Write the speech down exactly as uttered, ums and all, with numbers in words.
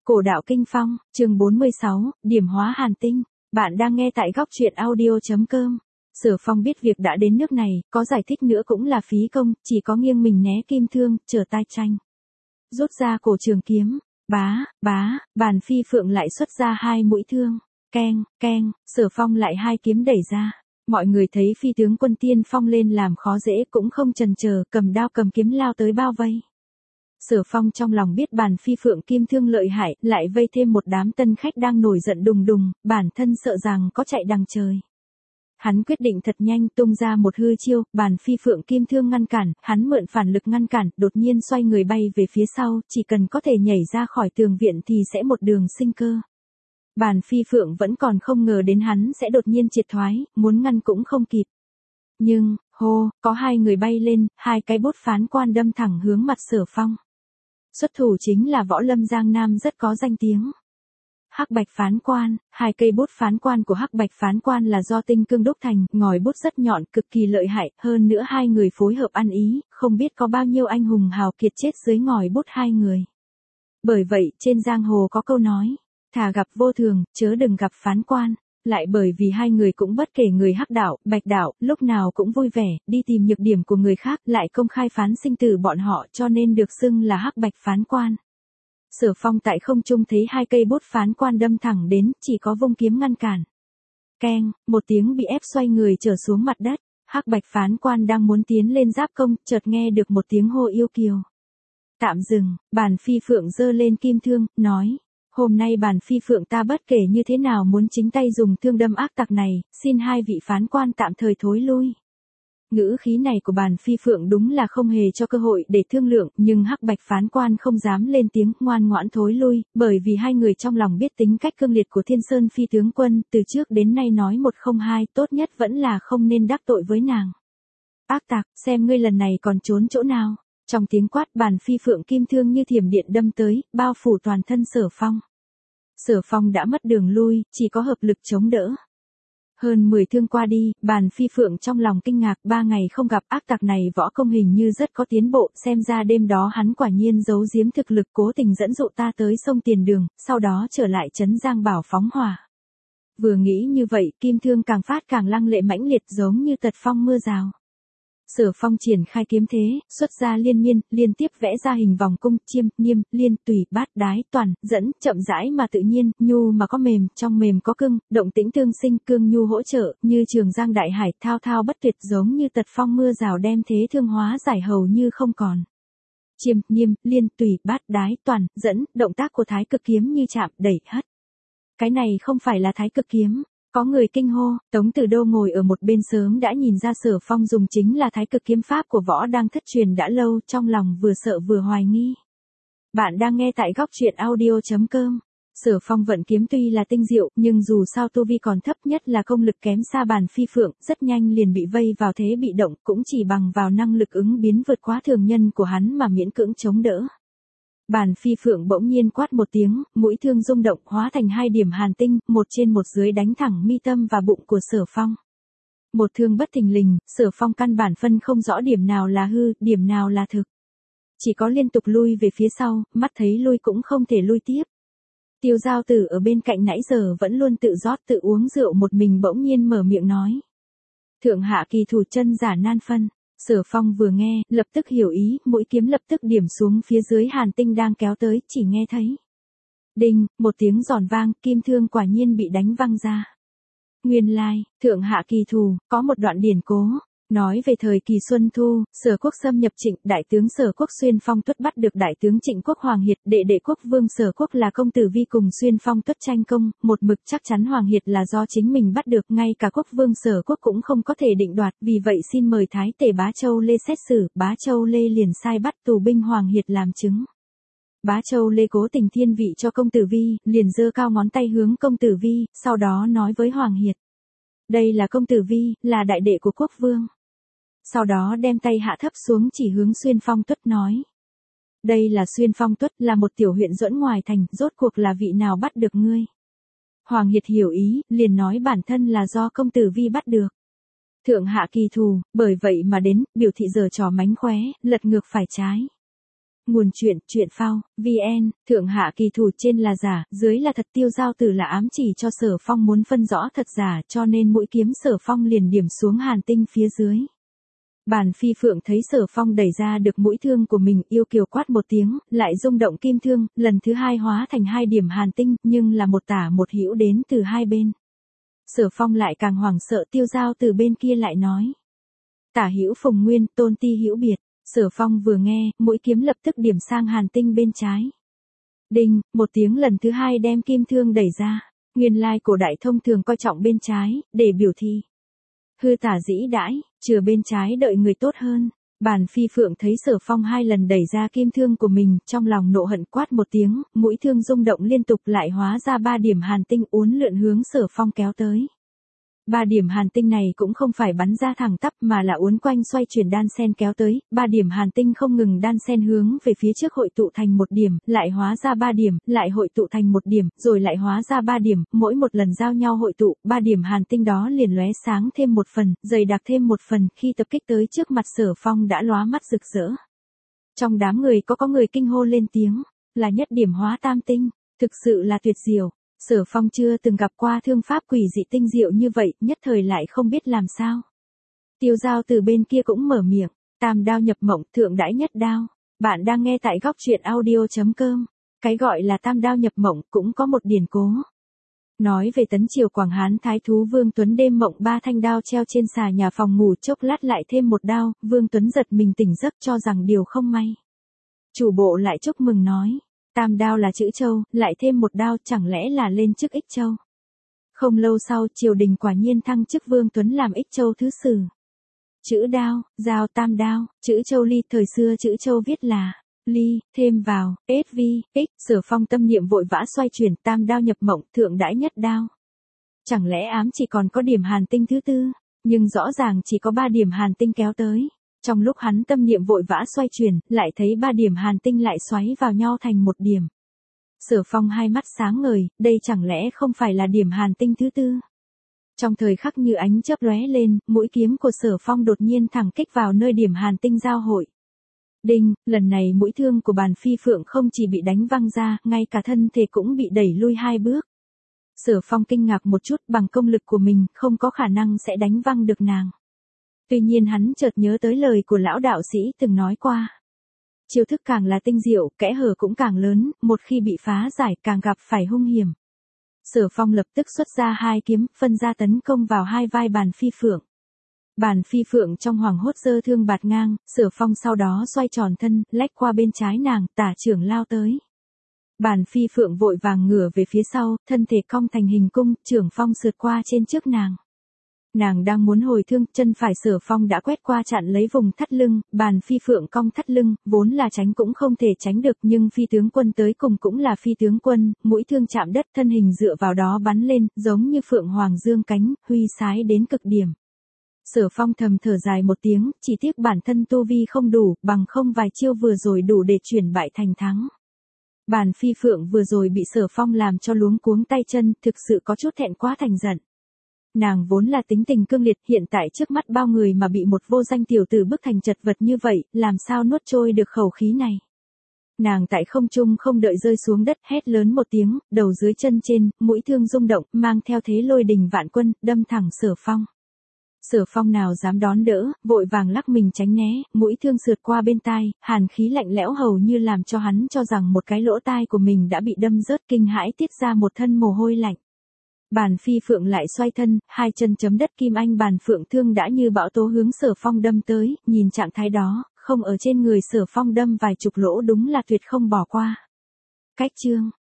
Cổ đạo kinh phong, chương bốn mươi sáu, điểm hóa hàn tinh. Bạn đang nghe tại góc truyện audio.com. Sở Phong biết việc đã đến nước này, có giải thích nữa cũng là phí công, chỉ có nghiêng mình né kim thương, trở tay tranh. Rút ra cổ trường kiếm, bá, bá, Bàn Phi Phượng lại xuất ra hai mũi thương. Keng, keng, Sở Phong lại hai kiếm đẩy ra. Mọi người thấy phi tướng quân tiên phong lên làm khó dễ cũng không chần chờ, cầm đao cầm kiếm lao tới bao vây. Sở Phong trong lòng biết Bàn Phi Phượng kim thương lợi hại, lại vây thêm một đám tân khách đang nổi giận đùng đùng, bản thân sợ rằng có chạy đằng trời. Hắn quyết định thật nhanh tung ra một hư chiêu, Bàn Phi Phượng kim thương ngăn cản, hắn mượn phản lực ngăn cản, đột nhiên xoay người bay về phía sau, chỉ cần có thể nhảy ra khỏi tường viện thì sẽ một đường sinh cơ. Bàn Phi Phượng vẫn còn không ngờ đến hắn sẽ đột nhiên triệt thoái, muốn ngăn cũng không kịp. Nhưng, hô, có hai người bay lên, hai cái bốt phán quan đâm thẳng hướng mặt Sở Phong. Xuất thủ chính là võ lâm Giang Nam rất có danh tiếng. Hắc Bạch phán quan, hai cây bút phán quan của Hắc Bạch phán quan là do tinh cương đúc thành, ngòi bút rất nhọn, cực kỳ lợi hại, hơn nữa hai người phối hợp ăn ý, không biết có bao nhiêu anh hùng hào kiệt chết dưới ngòi bút hai người. Bởi vậy, trên giang hồ có câu nói, thà gặp vô thường, chớ đừng gặp phán quan. Lại bởi vì hai người cũng bất kể người hắc đạo, bạch đạo, lúc nào cũng vui vẻ, đi tìm nhược điểm của người khác, lại công khai phán sinh tử bọn họ cho nên được xưng là hắc bạch phán quan. Sở Phong tại không trung thấy hai cây bút phán quan đâm thẳng đến, chỉ có vung kiếm ngăn cản. Keng, một tiếng bị ép xoay người trở xuống mặt đất, hắc bạch phán quan đang muốn tiến lên giáp công, chợt nghe được một tiếng hô yêu kiều. Tạm dừng, Bàn Phi Phượng giơ lên kim thương, nói. Hôm nay Bàn Phi Phượng ta bất kể như thế nào muốn chính tay dùng thương đâm ác tặc này, xin hai vị phán quan tạm thời thối lui. Ngữ khí này của Bàn Phi Phượng đúng là không hề cho cơ hội để thương lượng, nhưng hắc bạch phán quan không dám lên tiếng, ngoan ngoãn thối lui, bởi vì hai người trong lòng biết tính cách cương liệt của Thiên Sơn phi tướng quân, từ trước đến nay nói một không hai, tốt nhất vẫn là không nên đắc tội với nàng. Ác tặc, xem ngươi lần này còn trốn chỗ nào. Trong tiếng quát, Bàn Phi Phượng kim thương như thiểm điện đâm tới, bao phủ toàn thân Sở Phong. Sở Phong đã mất đường lui, chỉ có hợp lực chống đỡ. Hơn mười thương qua đi, Bàn Phi Phượng trong lòng kinh ngạc, ba ngày không gặp ác tặc này võ công hình như rất có tiến bộ, xem ra đêm đó hắn quả nhiên giấu giếm thực lực cố tình dẫn dụ ta tới sông Tiền Đường, sau đó trở lại trấn Giang Bảo phóng hỏa. Vừa nghĩ như vậy, kim thương càng phát càng lăng lệ mãnh liệt giống như tật phong mưa rào. Sở Phong triển khai kiếm thế, xuất ra liên miên, liên tiếp vẽ ra hình vòng cung, chiêm, niêm, liên, tùy, bát, đái, toàn, dẫn, chậm rãi mà tự nhiên, nhu mà có mềm, trong mềm có cương, động tĩnh tương sinh, cương nhu hỗ trợ, như trường giang đại hải, thao thao bất tuyệt giống như tật phong mưa rào đem thế thương hóa giải hầu như không còn. Chiêm, niêm, liên, tùy, bát, đái, toàn, dẫn, động tác của thái cực kiếm như chạm, đẩy, hất. Cái này không phải là thái cực kiếm. Có người kinh hô, Tống Tử Đô ngồi ở một bên sớm đã nhìn ra Sở Phong dùng chính là thái cực kiếm pháp của võ đang thất truyền đã lâu, trong lòng vừa sợ vừa hoài nghi. Bạn đang nghe tại góc truyện audio.com. Sở Phong vận kiếm tuy là tinh diệu, nhưng dù sao tu vi còn thấp, nhất là công lực kém xa Bàn Phi Phượng, rất nhanh liền bị vây vào thế bị động, cũng chỉ bằng vào năng lực ứng biến vượt quá thường nhân của hắn mà miễn cưỡng chống đỡ. Bàn Phi Phượng bỗng nhiên quát một tiếng, mũi thương rung động hóa thành hai điểm hàn tinh, một trên một dưới đánh thẳng mi tâm và bụng của Sở Phong. Một thương bất thình lình, Sở Phong căn bản phân không rõ điểm nào là hư, điểm nào là thực. Chỉ có liên tục lui về phía sau, mắt thấy lui cũng không thể lui tiếp. Tiêu Giao Tử ở bên cạnh nãy giờ vẫn luôn tự rót tự uống rượu một mình bỗng nhiên mở miệng nói. Thượng hạ kỳ thủ chân giả nan phân. Sở Phong vừa nghe, lập tức hiểu ý, mũi kiếm lập tức điểm xuống phía dưới hàn tinh đang kéo tới, chỉ nghe thấy. Đinh, một tiếng giòn vang, kim thương quả nhiên bị đánh văng ra. Nguyên lai, thượng hạ kỳ thù, có một đoạn điển cố. Nói về thời kỳ Xuân Thu, Sở Quốc xâm nhập Trịnh, đại tướng Sở Quốc Xuyên Phong Tuất bắt được đại tướng Trịnh Quốc Hoàng Hiệt, đệ đệ quốc vương Sở Quốc là công tử Vi cùng Xuyên Phong Tuất tranh công, một mực chắc chắn Hoàng Hiệt là do chính mình bắt được, ngay cả quốc vương Sở Quốc cũng không có thể định đoạt, vì vậy xin mời Thái Tể Bá Châu Lê xét xử, Bá Châu Lê liền sai bắt tù binh Hoàng Hiệt làm chứng. Bá Châu Lê cố tình thiên vị cho công tử Vi, liền giơ cao ngón tay hướng công tử Vi, sau đó nói với Hoàng Hiệt. Đây là công tử Vi, là đại đệ của quốc vương. Sau đó đem tay hạ thấp xuống chỉ hướng Xuyên Phong Tuất nói. Đây là Xuyên Phong Tuất, là một tiểu huyện duẫn ngoài thành, rốt cuộc là vị nào bắt được ngươi. Hoàng Hiệt hiểu ý, liền nói bản thân là do công tử Vi bắt được. Thượng hạ kỳ thù, bởi vậy mà đến, biểu thị giờ trò mánh khóe, lật ngược phải trái. Nguồn truyện, truyện phao, vn, thượng hạ kỳ thủ trên là giả, dưới là thật. Tiêu Giao Tử là ám chỉ cho Sở Phong muốn phân rõ thật giả, cho nên mũi kiếm Sở Phong liền điểm xuống hàn tinh phía dưới. Bàn Phi Phượng thấy Sở Phong đẩy ra được mũi thương của mình, yêu kiều quát một tiếng, lại rung động kim thương, lần thứ hai hóa thành hai điểm hàn tinh, nhưng là một tả một hữu đến từ hai bên. Sở Phong lại càng hoảng sợ. Tiêu Giao Tử bên kia lại nói: tả hữu phùng nguyên, tôn ti hữu biệt. Sở Phong vừa nghe, mũi kiếm lập tức điểm sang hàn tinh bên trái. Đinh, một tiếng lần thứ hai đem kim thương đẩy ra. Nguyên lai cổ đại thông thường coi trọng bên trái, để biểu thị hư tả dĩ đãi, chừa bên trái đợi người tốt hơn. Bàn Phi Phượng thấy Sở Phong hai lần đẩy ra kim thương của mình, trong lòng nộ hận quát một tiếng, mũi thương rung động liên tục lại hóa ra ba điểm hàn tinh uốn lượn hướng Sở Phong kéo tới. Ba điểm hàn tinh này cũng không phải bắn ra thẳng tắp mà là uốn quanh xoay chuyển đan sen kéo tới, ba điểm hàn tinh không ngừng đan sen hướng về phía trước hội tụ thành một điểm, lại hóa ra ba điểm, lại hội tụ thành một điểm, rồi lại hóa ra ba điểm, mỗi một lần giao nhau hội tụ, ba điểm hàn tinh đó liền lóe sáng thêm một phần, dày đặc thêm một phần, khi tập kích tới trước mặt Sở Phong đã lóa mắt rực rỡ. Trong đám người có có người kinh hô lên tiếng, là nhất điểm hóa tam tinh, thực sự là tuyệt diệu. Sở Phong chưa từng gặp qua thương pháp quỷ dị tinh diệu như vậy, nhất thời lại không biết làm sao. Tiêu Giao Tử bên kia cũng mở miệng, tam đao nhập mộng, thượng đãi nhất đao. Bạn đang nghe tại góc truyện audio chấm com. Cái gọi là tam đao nhập mộng cũng có một điển cố. Nói về tấn triều Quảng Hán Thái Thú Vương Tuấn đêm mộng ba thanh đao treo trên xà nhà phòng ngủ, chốc lát lại thêm một đao, Vương Tuấn giật mình tỉnh giấc cho rằng điều không may. Chủ bộ lại chúc mừng nói: tam đao là chữ châu, lại thêm một đao, chẳng lẽ là lên chức ích châu. Không lâu sau, triều đình quả nhiên thăng chức Vương Tuấn làm ích châu thứ sử. Chữ đao, giao tam đao, chữ châu ly, thời xưa chữ châu viết là ly, thêm vào, sv, x. Sở Phong tâm niệm vội vã xoay chuyển, tam đao nhập mộng, thượng đãi nhất đao. Chẳng lẽ ám chỉ còn có điểm hàn tinh thứ tư, nhưng rõ ràng chỉ có ba điểm hàn tinh kéo tới. Trong lúc hắn tâm niệm vội vã xoay chuyển, lại thấy ba điểm hàn tinh lại xoáy vào nhau thành một điểm. Sở Phong hai mắt sáng ngời, đây chẳng lẽ không phải là điểm hàn tinh thứ tư? Trong thời khắc như ánh chớp lóe lên, mũi kiếm của Sở Phong đột nhiên thẳng kích vào nơi điểm hàn tinh giao hội. Đinh, lần này mũi thương của Bàn Phi Phượng không chỉ bị đánh văng ra, ngay cả thân thể cũng bị đẩy lui hai bước. Sở Phong kinh ngạc một chút, bằng công lực của mình, không có khả năng sẽ đánh văng được nàng. Tuy nhiên hắn chợt nhớ tới lời của lão đạo sĩ từng nói qua. Chiêu thức càng là tinh diệu, kẽ hở cũng càng lớn, một khi bị phá giải càng gặp phải hung hiểm. Sở Phong lập tức xuất ra hai kiếm, phân ra tấn công vào hai vai Bàn Phi Phượng. Bàn Phi Phượng trong hoảng hốt giơ thương bạt ngang, Sở Phong sau đó xoay tròn thân, lách qua bên trái nàng, tả chưởng lao tới. Bàn Phi Phượng vội vàng ngửa về phía sau, thân thể cong thành hình cung, chưởng phong sượt qua trên trước nàng. Nàng đang muốn hồi thương, chân phải Sở Phong đã quét qua chặn lấy vùng thắt lưng, Bàn Phi Phượng cong thắt lưng, vốn là tránh cũng không thể tránh được, nhưng phi tướng quân tới cùng cũng là phi tướng quân, mũi thương chạm đất, thân hình dựa vào đó bắn lên, giống như phượng hoàng dương cánh, huy sái đến cực điểm. Sở Phong thầm thở dài một tiếng, chỉ tiếc bản thân tu vi không đủ, bằng không vài chiêu vừa rồi đủ để chuyển bại thành thắng. Bàn Phi Phượng vừa rồi bị Sở Phong làm cho luống cuống tay chân, thực sự có chút thẹn quá thành giận. Nàng vốn là tính tình cương liệt, hiện tại trước mắt bao người mà bị một vô danh tiểu tử bức thành chật vật như vậy, làm sao nuốt trôi được khẩu khí này. Nàng tại không trung không đợi rơi xuống đất, hét lớn một tiếng, đầu dưới chân trên, mũi thương rung động, mang theo thế lôi đình vạn quân, đâm thẳng Sở Phong. Sở Phong nào dám đón đỡ, vội vàng lắc mình tránh né, mũi thương sượt qua bên tai, hàn khí lạnh lẽo hầu như làm cho hắn cho rằng một cái lỗ tai của mình đã bị đâm rớt, kinh hãi tiết ra một thân mồ hôi lạnh. Bàn Phi Phượng lại xoay thân, hai chân chấm đất, kim anh bàn phượng thương đã như bão tố hướng Sở Phong đâm tới, nhìn trạng thái đó, không ở trên người Sở Phong đâm vài chục lỗ đúng là tuyệt không bỏ qua. Cách chương